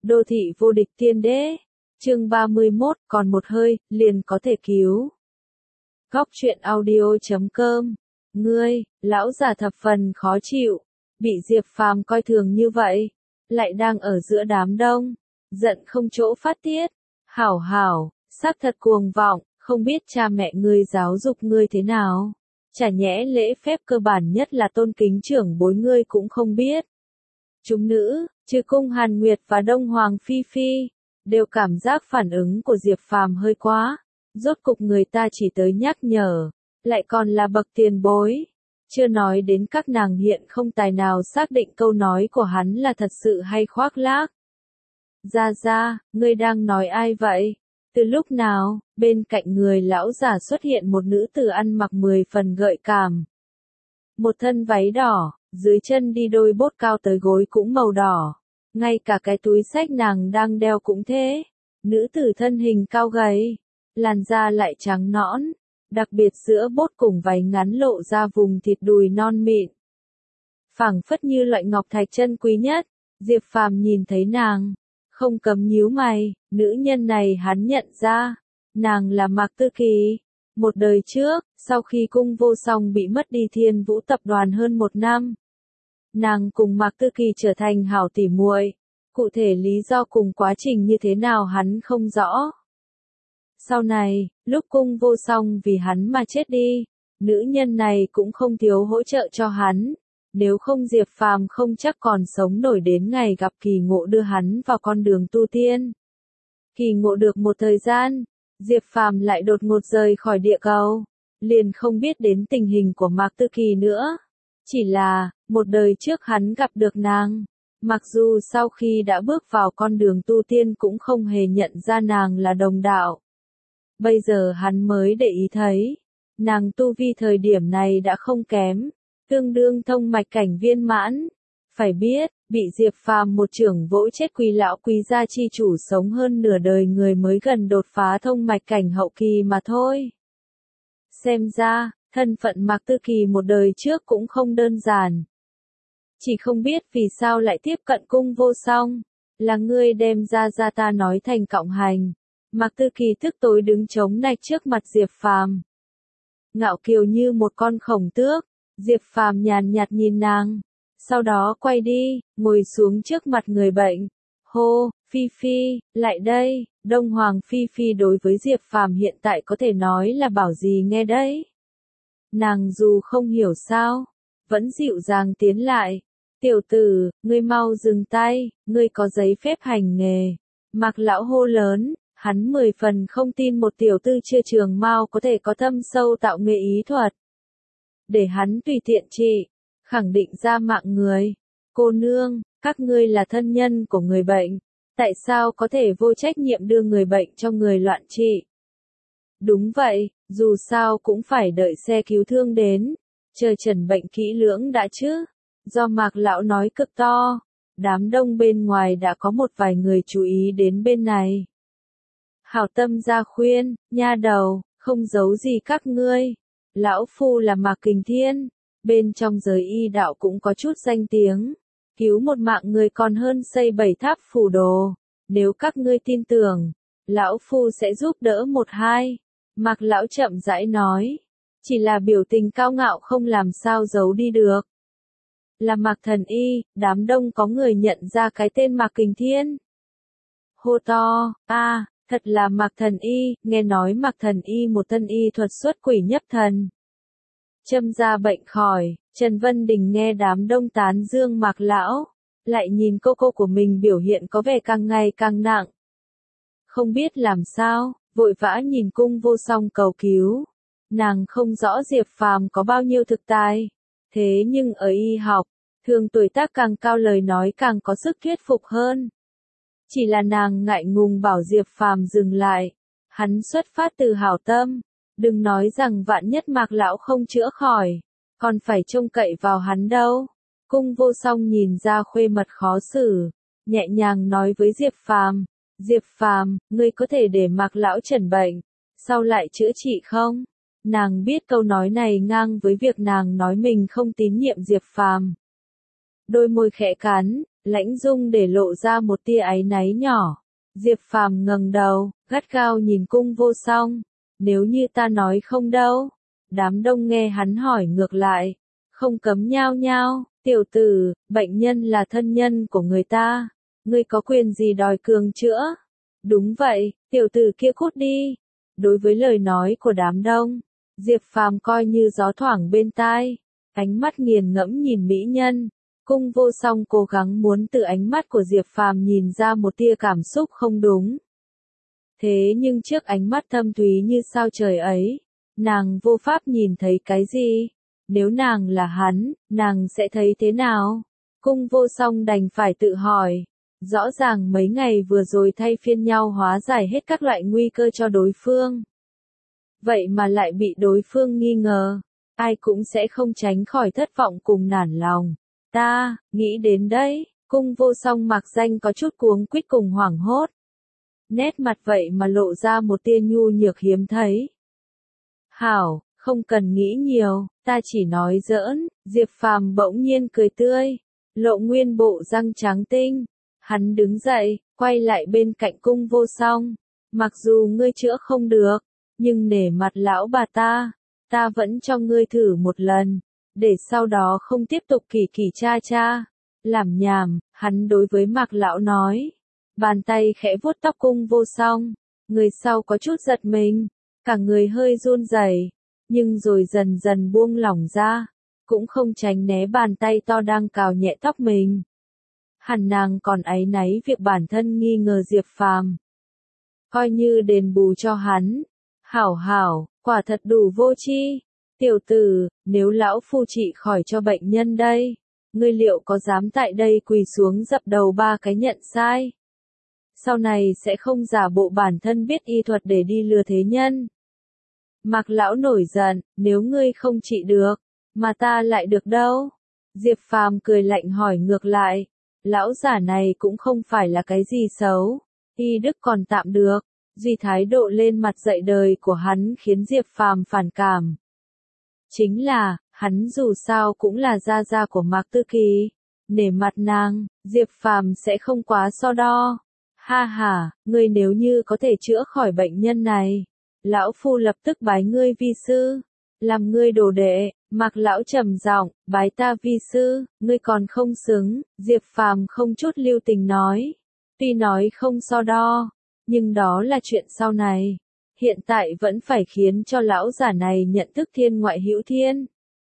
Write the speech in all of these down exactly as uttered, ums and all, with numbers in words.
Đô thị vô địch tiên đế. Chương ba mươi mốt, còn một hơi, liền có thể cứu. Góc truyện audio chấm com. Ngươi, lão già thập phần khó chịu, bị Diệp Phàm coi thường như vậy, lại đang ở giữa đám đông, giận không chỗ phát tiết. Hảo hảo, xác thật cuồng vọng, không biết cha mẹ ngươi giáo dục ngươi thế nào. Chả nhẽ lễ phép cơ bản nhất là tôn kính trưởng bối ngươi cũng không biết. Chúng nữ, trừ Cung Hàn Nguyệt và Đông Hoàng Phi Phi, đều cảm giác phản ứng của Diệp Phàm hơi quá. Rốt cục người ta chỉ tới nhắc nhở, lại còn là bậc tiền bối. Chưa nói đến các nàng hiện không tài nào xác định câu nói của hắn là thật sự hay khoác lác. Ra ra, ngươi đang nói ai vậy? Từ lúc nào, bên cạnh người lão già xuất hiện một nữ tử ăn mặc mười phần gợi cảm. Một thân váy đỏ, dưới chân đi đôi bốt cao tới gối cũng màu đỏ. Ngay cả cái túi xách nàng đang đeo cũng thế. Nữ tử thân hình cao gầy, làn da lại trắng nõn, đặc biệt giữa bốt cùng váy ngắn lộ ra vùng thịt đùi non mịn. Phảng phất như loại ngọc thạch chân quý nhất, Diệp Phàm nhìn thấy nàng, không cấm nhíu mày, nữ nhân này hắn nhận ra, nàng là Mạc Tư Kỳ. Một đời trước, sau khi Cung Vô Song bị mất đi Thiên Vũ tập đoàn hơn một năm, nàng cùng Mạc Tư Kỳ trở thành hảo tỉ muội. Cụ thể lý do cùng quá trình như thế nào hắn không rõ. Sau này, lúc Cung Vô Song vì hắn mà chết đi, nữ nhân này cũng không thiếu hỗ trợ cho hắn. Nếu không Diệp Phàm không chắc còn sống nổi đến ngày gặp Kỳ Ngộ đưa hắn vào con đường tu tiên. Kỳ Ngộ được một thời gian, Diệp Phàm lại đột ngột rời khỏi địa cầu, liền không biết đến tình hình của Mạc Tư Kỳ nữa. Chỉ là, một đời trước hắn gặp được nàng, mặc dù sau khi đã bước vào con đường tu tiên cũng không hề nhận ra nàng là đồng đạo. Bây giờ hắn mới để ý thấy, nàng tu vi thời điểm này đã không kém, tương đương thông mạch cảnh viên mãn. Phải biết, bị Diệp Phàm một chưởng vỗ chết Quý lão Quý gia chi chủ sống hơn nửa đời người mới gần đột phá thông mạch cảnh hậu kỳ mà thôi. Xem ra, thân phận Mạc Tư Kỳ một đời trước cũng không đơn giản. Chỉ không biết vì sao lại tiếp cận Cung Vô Song, là ngươi đem ra ra ta nói thành cộng hành. Mạc Tư Kỳ tức tối đứng chống nạnh trước mặt Diệp Phàm. Ngạo kiều như một con khổng tước, Diệp Phàm nhàn nhạt nhìn nàng, sau đó quay đi, ngồi xuống trước mặt người bệnh. Hô, Phi Phi, lại đây. Đông Hoàng Phi Phi đối với Diệp Phàm hiện tại có thể nói là bảo gì nghe đấy. Nàng dù không hiểu sao, vẫn dịu dàng tiến lại. Tiểu tử, ngươi mau dừng tay, ngươi có giấy phép hành nghề. Mạc lão hô lớn, hắn mười phần không tin một tiểu tư chưa trường mao có thể có thâm sâu tạo nghệ ý thuật. Để hắn tùy tiện trị, khẳng định ra mạng người. Cô nương, các ngươi là thân nhân của người bệnh, tại sao có thể vô trách nhiệm đưa người bệnh cho người loạn trị? Đúng vậy, dù sao cũng phải đợi xe cứu thương đến, chờ chẩn bệnh kỹ lưỡng đã chứ. Do Mạc lão nói cực to, đám đông bên ngoài đã có một vài người chú ý đến bên này. Hảo tâm ra khuyên, nha đầu, không giấu gì các ngươi. Lão phu là Mạc Kình Thiên, bên trong giới y đạo cũng có chút danh tiếng. Cứu một mạng người còn hơn xây bảy tháp phù đồ. Nếu các ngươi tin tưởng, lão phu sẽ giúp đỡ một hai. Mạc lão chậm rãi nói, chỉ là biểu tình cao ngạo không làm sao giấu đi được. Là Mạc Thần Y, đám đông có người nhận ra cái tên Mạc Kình Thiên. Hô to, a, à, thật là Mạc Thần Y, nghe nói Mạc Thần Y một thân y thuật xuất quỷ nhập thần. Châm ra bệnh khỏi, Trần Vân Đình nghe đám đông tán dương Mạc lão, lại nhìn cô cô của mình biểu hiện có vẻ càng ngày càng nặng. Không biết làm sao, vội vã nhìn Cung Vô Song cầu cứu. Nàng không rõ Diệp Phàm có bao nhiêu thực tài, thế nhưng ở y học, thường tuổi tác càng cao lời nói càng có sức thuyết phục hơn. Chỉ là nàng ngại ngùng bảo Diệp Phàm dừng lại, hắn xuất phát từ hảo tâm, đừng nói rằng vạn nhất Mạc lão không chữa khỏi, còn phải trông cậy vào hắn đâu. Cung Vô Song nhìn ra khuê mật khó xử, nhẹ nhàng nói với Diệp Phàm, Diệp Phàm, ngươi có thể để Mạc lão chẩn bệnh, sau lại chữa trị không? Nàng biết câu nói này ngang với việc nàng nói mình không tín nhiệm Diệp Phàm. Đôi môi khẽ cắn, Lãnh Dung để lộ ra một tia áy náy nhỏ. Diệp Phàm ngẩng đầu, gắt gao nhìn Cung Vô Song. Nếu như ta nói không đâu? Đám đông nghe hắn hỏi ngược lại. Không cấm nhao nhao, tiểu tử, bệnh nhân là thân nhân của người ta. Ngươi có quyền gì đòi cường chữa? Đúng vậy, tiểu tử kia cút đi. Đối với lời nói của đám đông, Diệp Phàm coi như gió thoảng bên tai. Ánh mắt nghiền ngẫm nhìn mỹ nhân. Cung Vô Song cố gắng muốn từ ánh mắt của Diệp Phàm nhìn ra một tia cảm xúc không đúng. Thế nhưng trước ánh mắt thâm thúy như sao trời ấy, nàng vô pháp nhìn thấy cái gì. Nếu nàng là hắn, nàng sẽ thấy thế nào? Cung Vô Song đành phải tự hỏi. Rõ ràng mấy ngày vừa rồi thay phiên nhau hóa giải hết các loại nguy cơ cho đối phương. Vậy mà lại bị đối phương nghi ngờ. Ai cũng sẽ không tránh khỏi thất vọng cùng nản lòng. Ta, nghĩ đến đấy, Cung Vô Song mặc danh có chút cuống quýt cùng hoảng hốt. Nét mặt vậy mà lộ ra một tia nhu nhược hiếm thấy. Hảo, không cần nghĩ nhiều, ta chỉ nói giỡn. Diệp Phàm bỗng nhiên cười tươi, lộ nguyên bộ răng trắng tinh. Hắn đứng dậy, quay lại bên cạnh Cung Vô Song. Mặc dù ngươi chữa không được, nhưng nể mặt lão bà ta, ta vẫn cho ngươi thử một lần, để sau đó không tiếp tục kỳ kỳ cha cha. Làm nhảm, hắn đối với Mạc lão nói. Bàn tay khẽ vuốt tóc Cung Vô Song. Người sau có chút giật mình, cả người hơi run rẩy, nhưng rồi dần dần buông lỏng ra, cũng không tránh né bàn tay to đang cào nhẹ tóc mình. Hẳn nàng còn áy náy việc bản thân nghi ngờ Diệp Phàm. Coi như đền bù cho hắn. Hảo hảo, quả thật đủ vô tri. Tiểu tử, nếu lão phu trị khỏi cho bệnh nhân đây, ngươi liệu có dám tại đây quỳ xuống dập đầu ba cái nhận sai? Sau này sẽ không giả bộ bản thân biết y thuật để đi lừa thế nhân. Mạc lão nổi giận, nếu ngươi không trị được, mà ta lại được đâu? Diệp Phàm cười lạnh hỏi ngược lại. Lão giả này cũng không phải là cái gì xấu, y đức còn tạm được, duy thái độ lên mặt dạy đời của hắn khiến Diệp Phàm phản cảm. Chính là, hắn dù sao cũng là gia gia của Mạc Tư Kỳ, nể mặt nàng, Diệp Phàm sẽ không quá so đo. Ha ha, ngươi nếu như có thể chữa khỏi bệnh nhân này, lão phu lập tức bái ngươi vi sư, làm ngươi đồ đệ. Mạc lão trầm giọng, bái ta vi sư, ngươi còn không xứng. Diệp Phàm không chút lưu tình nói. Tuy nói không so đo, nhưng đó là chuyện sau này. Hiện tại vẫn phải khiến cho lão giả này nhận thức thiên ngoại hữu thiên.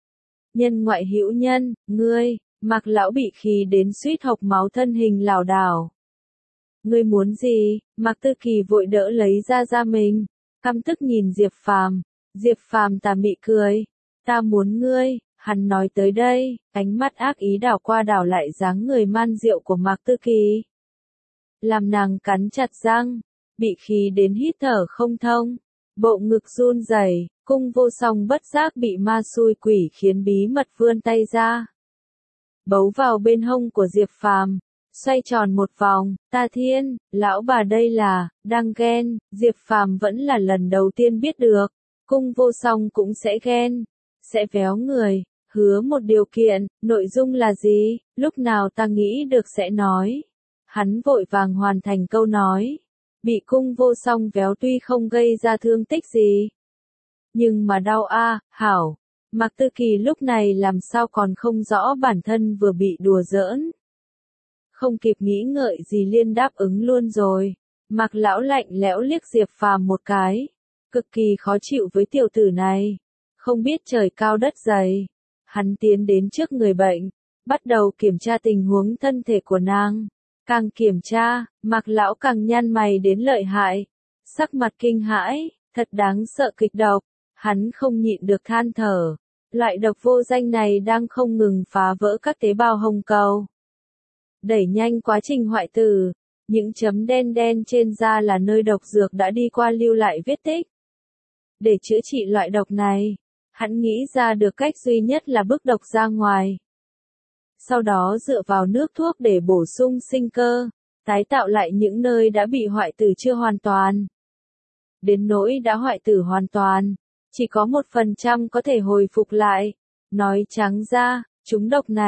Nhân ngoại hữu nhân, ngươi. Mạc lão bị khí đến suýt hộc máu, thân hình lảo đảo. Ngươi muốn gì? Mạc Tư Kỳ vội đỡ lấy ra ra mình, căm tức nhìn Diệp Phàm. Diệp Phàm tà mị cười. Ta muốn ngươi. Hắn nói tới đây, ánh mắt ác ý đảo qua đảo lại dáng người man diệu của Mạc Tư Kỳ. Làm nàng cắn chặt răng, bị khí đến hít thở không thông, bộ ngực run rẩy. Cung Vô Song bất giác bị ma xui quỷ khiến bí mật vươn tay ra, bấu vào bên hông của Diệp Phàm, xoay tròn một vòng. Ta thiên, lão bà đây là đang ghen. Diệp Phàm vẫn là lần đầu tiên biết được, Cung Vô Song cũng sẽ ghen, sẽ véo người. Hứa một điều kiện. Nội dung là gì? Lúc nào ta nghĩ được sẽ nói. Hắn vội vàng hoàn thành câu nói. Bị Cung Vô Song véo tuy không gây ra thương tích gì, nhưng mà đau a. À, hảo. Mạc Tư Kỳ lúc này làm sao còn không rõ bản thân vừa bị đùa giỡn. Không kịp nghĩ ngợi gì liên đáp ứng luôn rồi. Mạc lão lạnh lẽo liếc Diệp Phàm một cái, cực kỳ khó chịu với tiểu tử này, không biết trời cao đất dày. Hắn tiến đến trước người bệnh, bắt đầu kiểm tra tình huống thân thể của nàng. Càng kiểm tra, Mạc lão càng nhăn mày đến lợi hại, sắc mặt kinh hãi, thật đáng sợ kịch độc. Hắn không nhịn được than thở, loại độc vô danh này đang không ngừng phá vỡ các tế bào hồng cầu, đẩy nhanh quá trình hoại tử. Những chấm đen đen trên da là nơi độc dược đã đi qua lưu lại vết tích. Để chữa trị loại độc này, hắn nghĩ ra được cách duy nhất là bức độc ra ngoài. Sau đó dựa vào nước thuốc để bổ sung sinh cơ, tái tạo lại những nơi đã bị hoại tử chưa hoàn toàn. Đến nỗi đã hoại tử hoàn toàn, chỉ có một phần trăm có thể hồi phục lại. Nói trắng ra, chúng độc này,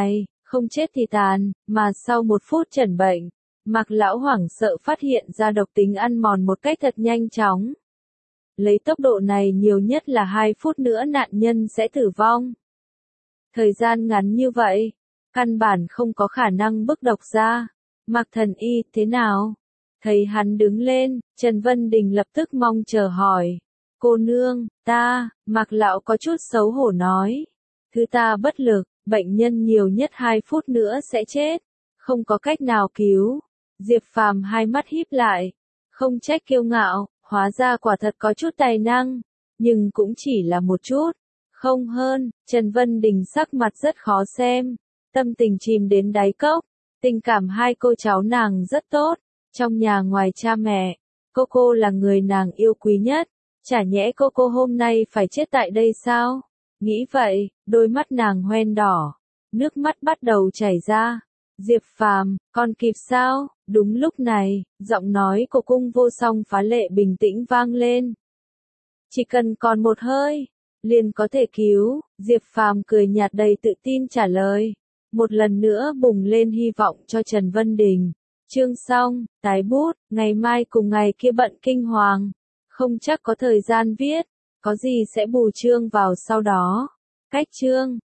Không chết thì tàn, mà sau một phút chẩn bệnh, Mạc lão hoảng sợ phát hiện ra độc tính ăn mòn một cách thật nhanh chóng. Lấy tốc độ này nhiều nhất là hai phút nữa nạn nhân sẽ tử vong. Thời gian ngắn như vậy, căn bản không có khả năng bức độc ra. Mạc thần y, thế nào? Thấy hắn đứng lên, Trần Vân Đình lập tức mong chờ hỏi. Cô nương, ta, Mạc lão có chút xấu hổ nói. Thứ ta bất lực, bệnh nhân nhiều nhất hai phút nữa sẽ chết. Không có cách nào cứu. Diệp Phàm hai mắt híp lại. Không trách kiêu ngạo, hóa ra quả thật có chút tài năng. Nhưng cũng chỉ là một chút. Không hơn, Trần Vân Đình sắc mặt rất khó xem. Tâm tình chìm đến đáy cốc. Tình cảm hai cô cháu nàng rất tốt. Trong nhà ngoài cha mẹ, cô cô là người nàng yêu quý nhất. Chả nhẽ cô cô hôm nay phải chết tại đây sao? Nghĩ vậy, đôi mắt nàng hoen đỏ. Nước mắt bắt đầu chảy ra. Diệp Phàm, còn kịp sao? Đúng lúc này, giọng nói của cung vô song phá lệ bình tĩnh vang lên. Chỉ cần còn một hơi, liền có thể cứu. Diệp Phàm cười nhạt đầy tự tin trả lời. Một lần nữa bùng lên hy vọng cho Trần Vân Đình. Chương xong, tái bút, ngày mai cùng ngày kia bận kinh hoàng. Không chắc có thời gian viết, có gì sẽ bù chương vào sau đó. Cách chương.